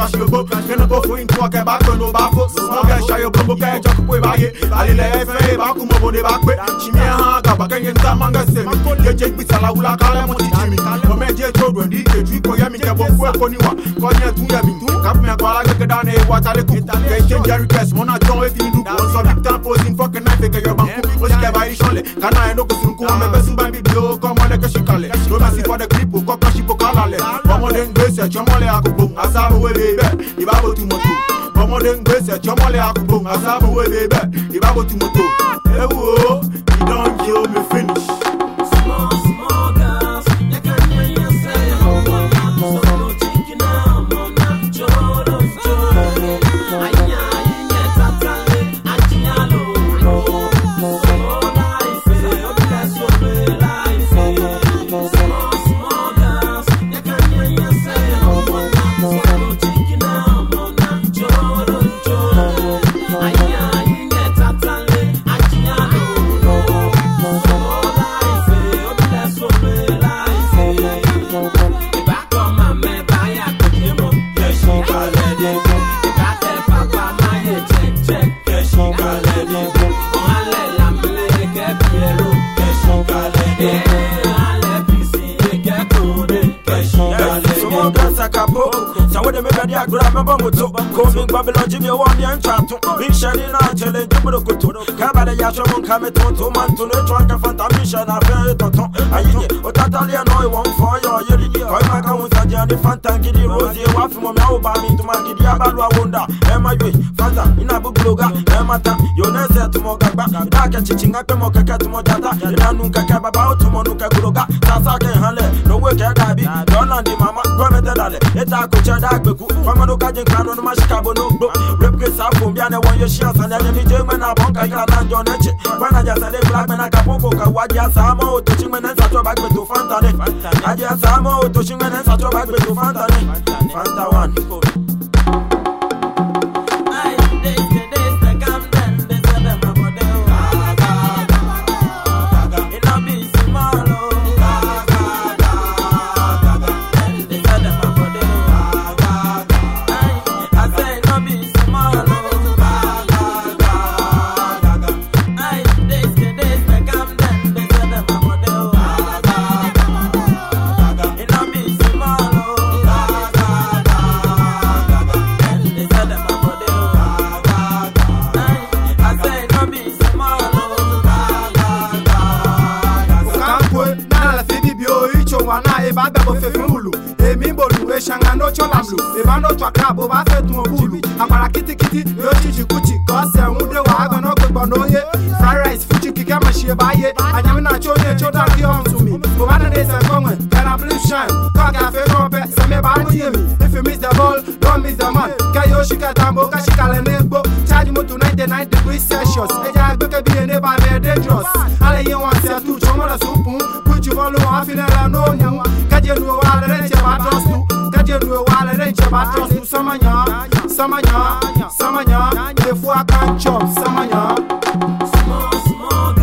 cache le beau. Je ne peux une fois qu'elle bat que nos bafos. Mon gars, chaille au bombo, qu'elle joue pour évailler. Allez, les FA, bah, comme on est back, Chimie, hein, gaba, qu'elle y a un manga, c'est mi. Y'a Jake Bissala ou la Kala, mon petit Jimmy. Comme un Dieu, Joe, dit que tu connais, mais qu'il y a beaucoup à Koniwa. Quand il y a tout, il y a mis tout. Cap, mais à quoi la gueule d'année. What are the cook? Get Jerry Cash, mon agent est fini du coup. On s'en vite en pose une fois que n'a fait que y'a banco. Aussi qu'elle va y changer. Quand on a un autre sur le coup, on me baisse sous ma vidéo. Comme on est que je suis calé. Je remercie pour des clips ou quoi que je suis pour calale. Comme on est une baisse, tu m'en l'es à couper. À ça, vous bébé, il va vous tout mon tour. Comme on est une baisse, tu m'en l'es à couper. À ça, vous bébé, il va vous tout mon tour. Eh oh, you don't kill me finish. Small girls, you can hear you say, oh, so chicken out, mona, choro. I grab my bumbo coming Babylon Jimmy one and chat to Big Shady now challenge Burukutu Kabada Yashamon Kameton to man to the trunk of Fantamisha and Fair Tonton Aye or Tatalia no one for your Yuri Koimaka was a journey Fantangi Rosie Wafimo Obami to Magi Abalwa Wunda Emma Fanta in Abu Bluga Emata Yonesa to Mogaba Daka Chichinga Moka to Motata Nanunka Kababa to Monuka Guruga Tasaka Hale no work at Gabi Donandi Mama Gometale Etako Chadaku Famano Kajin Kano Mashikabo no book Repke Safum Biana one your shares and enemy German Abonka Kalan John Eche When I just say black man Acapulco Kawaja Samo to Chimen and Sato back to Fantane Aja Samo to Chimen and Sato back to Fantane Fanta one Shangano cholamlu, Evano Chakabo, Bafetu Bulu, Amara Kitty Kitty, Yoshi Kuchi, Gossa, Mude Wagon, Bonoye, Fried Rice, Fuji Kikamashi, Baye, and Yamina Choya Choda Kion to me. For 1 days and Congo, can I please shine? Kaga Fero, Sameba, Yemi. If you miss the ball, don't miss the man. Kayoshika Tambo, Kashika and Nebo, charge to 99 degrees Celsius. I could be a neighbor very dangerous. I you want to Chomara Supu, put you follow half in a no. Kajanu, I'll let you about Kajenu wala renche batos samanya samanya samanya des fois quand chop samanya small